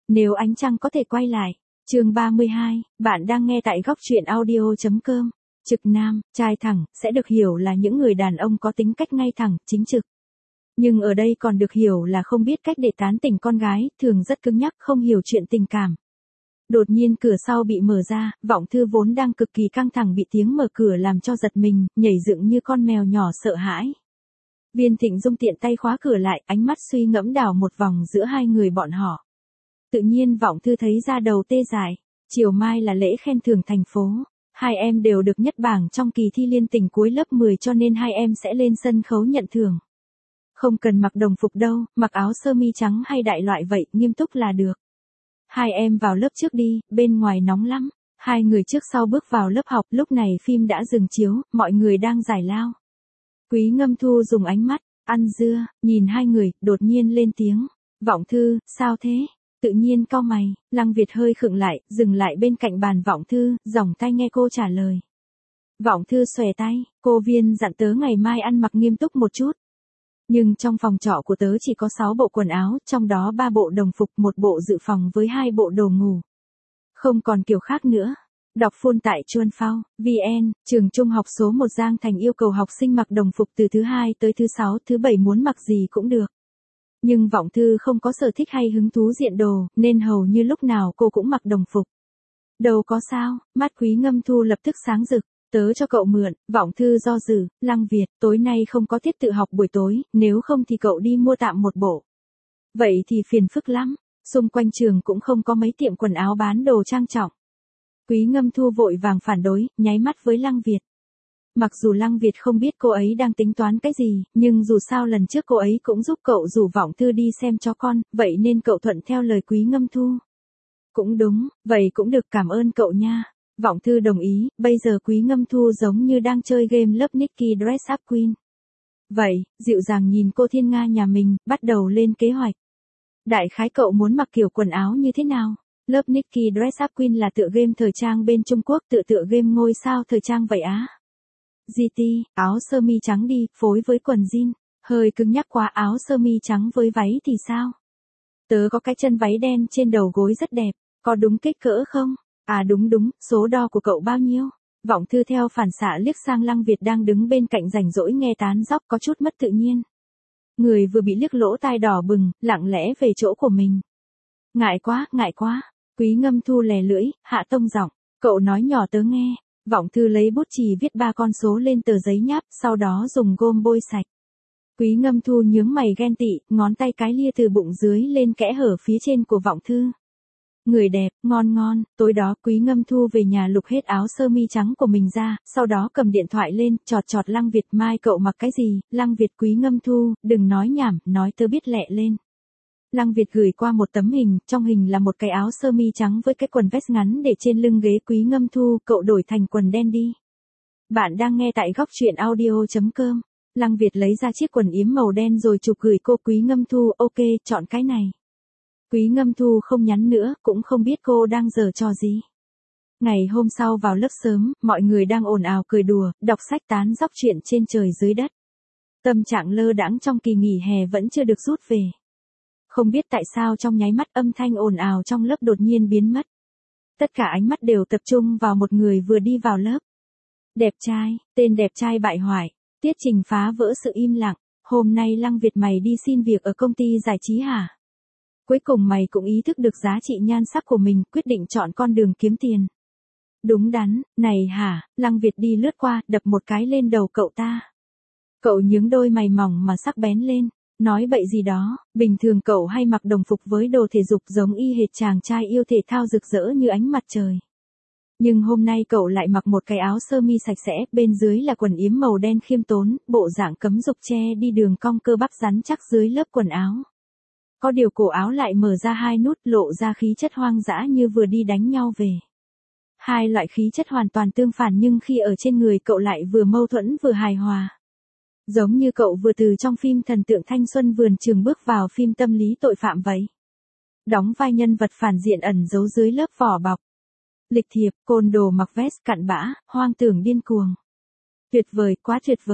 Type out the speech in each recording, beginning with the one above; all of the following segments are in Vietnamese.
Nếu ánh trăng có thể quay lại. Chương 32, bạn đang nghe tại góc truyện audio.com. Trực nam, trai thẳng, sẽ được hiểu là những người đàn ông có tính cách ngay thẳng, chính trực. Nhưng ở đây còn được hiểu là không biết cách để tán tỉnh con gái, thường rất cứng nhắc, không hiểu chuyện tình cảm. Đột nhiên cửa sau bị mở ra, Vọng Thư vốn đang cực kỳ căng thẳng bị tiếng mở cửa làm cho giật mình, nhảy dựng như con mèo nhỏ sợ hãi. Viên Thịnh Dung tiện tay khóa cửa lại, ánh mắt suy ngẫm đảo một vòng giữa hai người bọn họ. Tự nhiên Vọng Thư thấy da đầu tê dại. Chiều mai là lễ khen thưởng thành phố. Hai em đều được nhất bảng trong kỳ thi liên tỉnh cuối lớp 10 cho nên hai em sẽ lên sân khấu nhận thưởng. Không cần mặc đồng phục đâu, mặc áo sơ mi trắng hay đại loại vậy, nghiêm túc là được. Hai em vào lớp trước đi, bên ngoài nóng lắm. Hai người trước sau bước vào lớp học, lúc này phim đã dừng chiếu, mọi người đang giải lao. Quý Ngâm Thu dùng ánh mắt, ăn dưa, nhìn hai người, đột nhiên lên tiếng. Vọng Thư, sao thế? Tự nhiên cau mày, Lăng Việt hơi khựng lại, dừng lại bên cạnh bàn Vọng Thư, giỏng tai nghe cô trả lời. Vọng Thư xòe tay, cô Viên dặn tớ ngày mai ăn mặc nghiêm túc một chút. Nhưng trong phòng trọ của tớ chỉ có 6 bộ quần áo, trong đó 3 bộ đồng phục, 1 bộ dự phòng với 2 bộ đồ ngủ. Không còn kiểu khác nữa. Đọc full tại Chuan Phao, VN, trường trung học số 1 Giang Thành yêu cầu học sinh mặc đồng phục từ thứ 2 tới thứ 6, thứ 7 muốn mặc gì cũng được. Nhưng Vọng Thư không có sở thích hay hứng thú diện đồ, nên hầu như lúc nào cô cũng mặc đồng phục. Đâu có sao, mắt Quý Ngâm Thu lập tức sáng rực. Tớ cho cậu mượn. Vọng Thư do dự, Lăng Việt, tối nay không có tiết tự học buổi tối, nếu không thì cậu đi mua tạm một bộ. Vậy thì phiền phức lắm, xung quanh trường cũng không có mấy tiệm quần áo bán đồ trang trọng. Quý Ngâm Thu vội vàng phản đối, nháy mắt với Lăng Việt. Mặc dù Lăng Việt không biết cô ấy đang tính toán cái gì, nhưng dù sao lần trước cô ấy cũng giúp cậu rủ Vọng Thư đi xem chó con, vậy nên cậu thuận theo lời Quý Ngâm Thu. Cũng đúng, vậy cũng được, cảm ơn cậu nha. Vọng Thư đồng ý, bây giờ Quý Ngâm Thu giống như đang chơi game lớp Nikki Dress Up Queen. Vậy, dịu dàng nhìn cô Thiên Nga nhà mình, bắt đầu lên kế hoạch. Đại khái cậu muốn mặc kiểu quần áo như thế nào? Lớp Nikki Dress Up Queen là tựa game thời trang bên Trung Quốc, tựa game ngôi sao thời trang vậy á. GT, áo sơ mi trắng đi, phối với quần jean. Hơi cứng nhắc quá, áo sơ mi trắng với váy thì sao? Tớ có cái chân váy đen trên đầu gối rất đẹp, có đúng kích cỡ không? À đúng, số đo của cậu bao nhiêu? Vọng Thư theo phản xạ liếc sang Lăng Việt đang đứng bên cạnh rảnh rỗi nghe tán dóc có chút mất tự nhiên. Người vừa bị liếc lỗ tai đỏ bừng, lặng lẽ về chỗ của mình. Ngại quá. Quý Ngâm Thu lè lưỡi, hạ tông giọng, cậu nói nhỏ tớ nghe. Vọng Thư lấy bút chì viết 3 con số lên tờ giấy nháp, sau đó dùng gôm bôi sạch. Quý Ngâm Thu nhướng mày ghen tị, ngón tay cái lia từ bụng dưới lên kẽ hở phía trên của Vọng Thư. Người đẹp, ngon, tối đó Quý Ngâm Thu về nhà lục hết áo sơ mi trắng của mình ra, sau đó cầm điện thoại lên, chọt Lăng Việt, mai cậu mặc cái gì? Lăng Việt, Quý Ngâm Thu, đừng nói nhảm, nói tớ biết lẹ lên. Lăng Việt gửi qua một tấm hình, trong hình là một cái áo sơ mi trắng với cái quần vest ngắn để trên lưng ghế. Quý Ngâm Thu, cậu đổi thành quần đen đi. Bạn đang nghe tại góc truyện audio.com. Lăng Việt lấy ra chiếc quần yếm màu đen rồi chụp gửi cô. Quý Ngâm Thu, ok, chọn cái này. Quý Ngâm Thu không nhắn nữa, cũng không biết cô đang giở trò gì. Ngày hôm sau vào lớp sớm, mọi người đang ồn ào cười đùa, đọc sách tán dóc chuyện trên trời dưới đất. Tâm trạng lơ đãng trong kỳ nghỉ hè vẫn chưa được rút về. Không biết tại sao trong nháy mắt âm thanh ồn ào trong lớp đột nhiên biến mất. Tất cả ánh mắt đều tập trung vào một người vừa đi vào lớp. Đẹp trai, tên đẹp trai bại hoại. Tiết Trình phá vỡ sự im lặng. Hôm nay Lăng Việt mày đi xin việc ở công ty giải trí hả? Cuối cùng mày cũng ý thức được giá trị nhan sắc của mình, quyết định chọn con đường kiếm tiền. Đúng đắn, này hả? Lăng Việt đi lướt qua, đập một cái lên đầu cậu ta. Cậu nhướng đôi mày mỏng mà sắc bén lên. Nói bậy gì đó, bình thường cậu hay mặc đồng phục với đồ thể dục giống y hệt chàng trai yêu thể thao rực rỡ như ánh mặt trời. Nhưng hôm nay cậu lại mặc một cái áo sơ mi sạch sẽ, bên dưới là quần yếm màu đen khiêm tốn, bộ dạng cấm dục che đi đường cong cơ bắp rắn chắc dưới lớp quần áo. Có điều cổ áo lại mở ra 2 nút, lộ ra khí chất hoang dã như vừa đi đánh nhau về. Hai loại khí chất hoàn toàn tương phản nhưng khi ở trên người cậu lại vừa mâu thuẫn vừa hài hòa. Giống như cậu vừa từ trong phim thần tượng thanh xuân vườn trường bước vào phim tâm lý tội phạm vậy. Đóng vai nhân vật phản diện ẩn giấu dưới lớp vỏ bọc. Lịch thiệp, côn đồ mặc vest cặn bã, hoang tưởng điên cuồng. Tuyệt vời, quá tuyệt vời.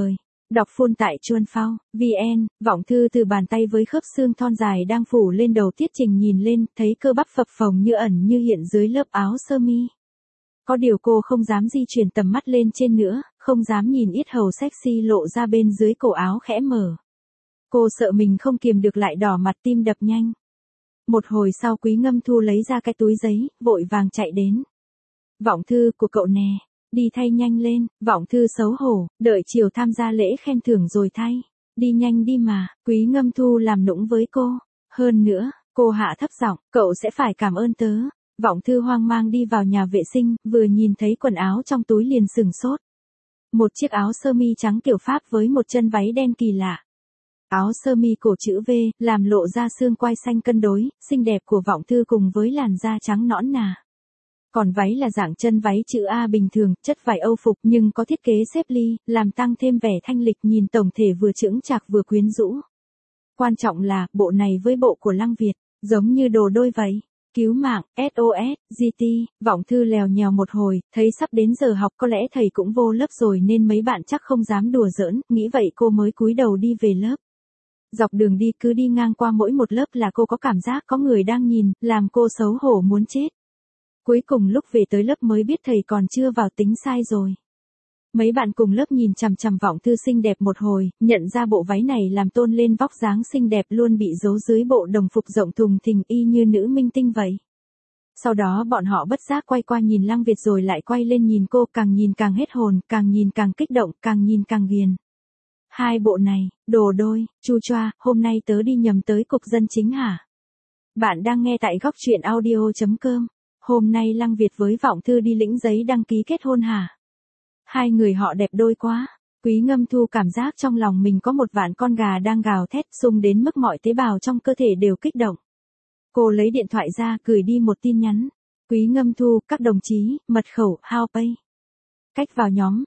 Đọc full tại Chuan Phao, VN, Vọng Thư từ bàn tay với khớp xương thon dài đang phủ lên đầu Tiết Trình nhìn lên, thấy cơ bắp phập phồng như ẩn như hiện dưới lớp áo sơ mi. Có điều cô không dám di chuyển tầm mắt lên trên nữa, không dám nhìn yết hầu sexy lộ ra bên dưới cổ áo khẽ mở. Cô sợ mình không kiềm được lại đỏ mặt tim đập nhanh. Một hồi sau Quý Ngâm Thu lấy ra cái túi giấy, vội vàng chạy đến. Vọng Thư của cậu nè, đi thay nhanh lên, Vọng Thư xấu hổ, đợi chiều tham gia lễ khen thưởng rồi thay. Đi nhanh đi mà, Quý Ngâm Thu làm nũng với cô. Hơn nữa, cô hạ thấp giọng, cậu sẽ phải cảm ơn tớ. Vọng Thư hoang mang đi vào nhà vệ sinh, vừa nhìn thấy quần áo trong túi liền sửng sốt. Một chiếc áo sơ mi trắng kiểu Pháp với một chân váy đen kỳ lạ. Áo sơ mi cổ chữ V, làm lộ ra xương quai xanh cân đối, xinh đẹp của Vọng Thư cùng với làn da trắng nõn nà. Còn váy là dạng chân váy chữ A bình thường, chất vải Âu phục nhưng có thiết kế xếp ly, làm tăng thêm vẻ thanh lịch nhìn tổng thể vừa chững chạc vừa quyến rũ. Quan trọng là, bộ này với bộ của Lăng Việt, giống như đồ đôi vậy. Cứu mạng, SOS, GT, Vọng Thư lèo nhèo một hồi, thấy sắp đến giờ học có lẽ thầy cũng vô lớp rồi nên mấy bạn chắc không dám đùa giỡn, nghĩ vậy cô mới cúi đầu đi về lớp. Dọc đường đi cứ đi ngang qua mỗi một lớp là cô có cảm giác có người đang nhìn, làm cô xấu hổ muốn chết. Cuối cùng lúc về tới lớp mới biết thầy còn chưa vào tính sai rồi. Mấy bạn cùng lớp nhìn chằm chằm Vọng Thư xinh đẹp một hồi, nhận ra bộ váy này làm tôn lên vóc dáng xinh đẹp luôn bị giấu dưới bộ đồng phục rộng thùng thình y như nữ minh tinh vậy. Sau đó bọn họ bất giác quay qua nhìn Lăng Việt rồi lại quay lên nhìn cô, càng nhìn càng hết hồn, càng nhìn càng kích động, càng nhìn càng ghiền. Hai bộ này, đồ đôi, chu choa, hôm nay tớ đi nhầm tới cục dân chính hả? Bạn đang nghe tại góc truyện audio.com. Hôm nay Lăng Việt với Vọng Thư đi lĩnh giấy đăng ký kết hôn hả? Hai người họ đẹp đôi quá. Quý Ngâm Thu cảm giác trong lòng mình có một vạn con gà đang gào thét sung đến mức mọi tế bào trong cơ thể đều kích động. Cô lấy điện thoại ra gửi đi một tin nhắn. Quý Ngâm Thu, các đồng chí, mật khẩu, Haopay. Cách vào nhóm,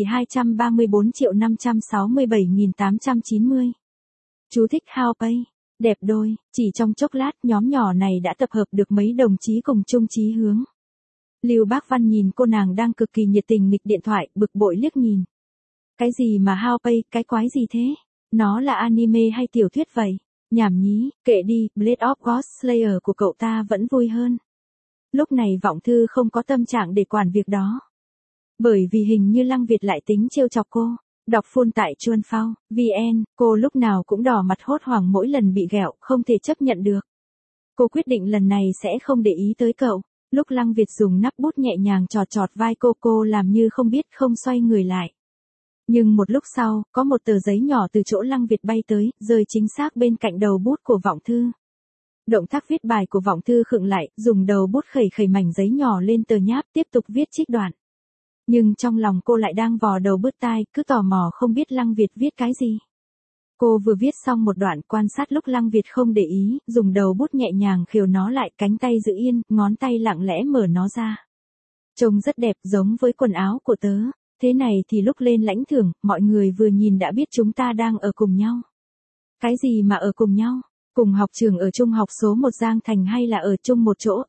1.234.567.890. Chú thích Haopay. Đẹp đôi, chỉ trong chốc lát nhóm nhỏ này đã tập hợp được mấy đồng chí cùng chung chí hướng. Lưu Bác Văn nhìn cô nàng đang cực kỳ nhiệt tình nghịch điện thoại, bực bội liếc nhìn. Cái gì mà Haopay, cái quái gì thế? Nó là anime hay tiểu thuyết vậy? Nhảm nhí, kệ đi, Blade of God Slayer của cậu ta vẫn vui hơn. Lúc này Vọng Thư không có tâm trạng để quản việc đó. Bởi vì hình như Lăng Việt lại tính trêu chọc cô. Đọc full tại Chuan Phao, VN, cô lúc nào cũng đỏ mặt hốt hoảng mỗi lần bị ghẹo, không thể chấp nhận được. Cô quyết định lần này sẽ không để ý tới cậu. Lúc Lăng Việt dùng nắp bút nhẹ nhàng chọt chọt vai cô làm như không biết không xoay người lại. Nhưng một lúc sau, có một tờ giấy nhỏ từ chỗ Lăng Việt bay tới, rơi chính xác bên cạnh đầu bút của Vọng Thư. Động tác viết bài của Vọng Thư khựng lại, dùng đầu bút khẩy mảnh giấy nhỏ lên tờ nháp, tiếp tục viết trích đoạn. Nhưng trong lòng cô lại đang vò đầu bứt tai, cứ tò mò không biết Lăng Việt viết cái gì. Cô vừa viết xong một đoạn, quan sát lúc Lăng Việt không để ý, dùng đầu bút nhẹ nhàng khều nó lại, cánh tay giữ yên, ngón tay lặng lẽ mở nó ra. Trông rất đẹp, giống với quần áo của tớ. Thế này thì lúc lên lãnh thưởng, mọi người vừa nhìn đã biết chúng ta đang ở cùng nhau. Cái gì mà ở cùng nhau? Cùng học trường ở trung học số 1 Giang Thành hay là ở chung một chỗ,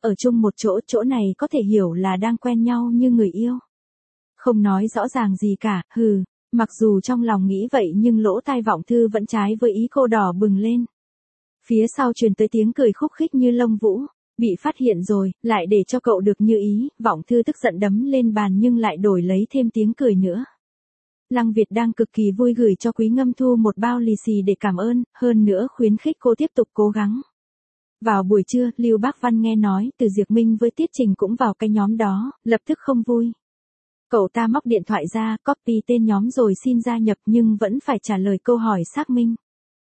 chỗ này có thể hiểu là đang quen nhau như người yêu. Không nói rõ ràng gì cả, hừ, mặc dù trong lòng nghĩ vậy nhưng lỗ tai Vọng Thư vẫn trái với ý cô đỏ bừng lên. Phía sau truyền tới tiếng cười khúc khích như lông vũ, bị phát hiện rồi, lại để cho cậu được như ý, Vọng Thư tức giận đấm lên bàn nhưng lại đổi lấy thêm tiếng cười nữa. Lăng Việt đang cực kỳ vui gửi cho Quý Ngâm Thu một bao lì xì để cảm ơn, hơn nữa khuyến khích cô tiếp tục cố gắng. Vào buổi trưa, Lưu Bác Văn nghe nói từ Diệp Minh với Tiết Trình cũng vào cái nhóm đó, lập tức không vui. Cậu ta móc điện thoại ra, copy tên nhóm rồi xin gia nhập nhưng vẫn phải trả lời câu hỏi xác minh.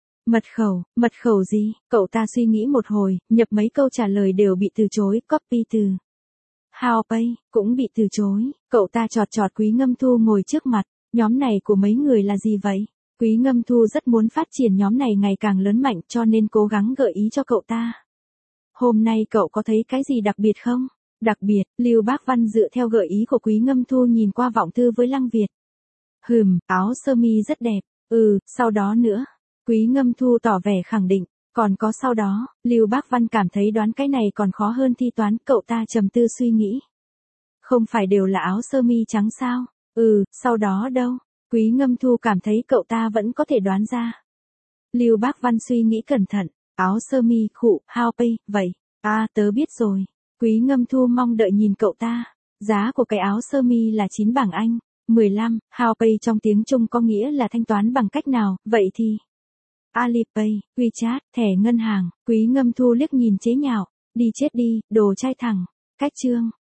Mật khẩu gì? Cậu ta suy nghĩ một hồi, nhập mấy câu trả lời đều bị từ chối, copy từ Haopay, cũng bị từ chối. Cậu ta chọt chọt Quý Ngâm Thu ngồi trước mặt, nhóm này của mấy người là gì vậy? Quý Ngâm Thu rất muốn phát triển nhóm này ngày càng lớn mạnh cho nên cố gắng gợi ý cho cậu ta. Hôm nay cậu có thấy cái gì đặc biệt không? Đặc biệt, Lưu Bác Văn dựa theo gợi ý của Quý Ngâm Thu nhìn qua Vọng Thư với Lăng Việt. Áo sơ mi rất đẹp, sau đó nữa. Quý Ngâm Thu tỏ vẻ khẳng định, còn có sau đó, Lưu Bác Văn cảm thấy đoán cái này còn khó hơn thi toán, cậu ta trầm tư suy nghĩ. Không phải đều là áo sơ mi trắng sao? Sau đó đâu? Quý Ngâm Thu cảm thấy cậu ta vẫn có thể đoán ra. Lưu Bác Văn suy nghĩ cẩn thận, áo sơ mi, khụ, hao pay, vậy. Tớ biết rồi. Quý Ngâm Thu mong đợi nhìn cậu ta. Giá của cái áo sơ mi là 9 bảng Anh, 15, hao pay trong tiếng Trung có nghĩa là thanh toán bằng cách nào, vậy thì Alipay, WeChat, thẻ ngân hàng. Quý Ngâm Thu liếc nhìn chế nhạo, đi chết đi, đồ trai thẳng. Cách chương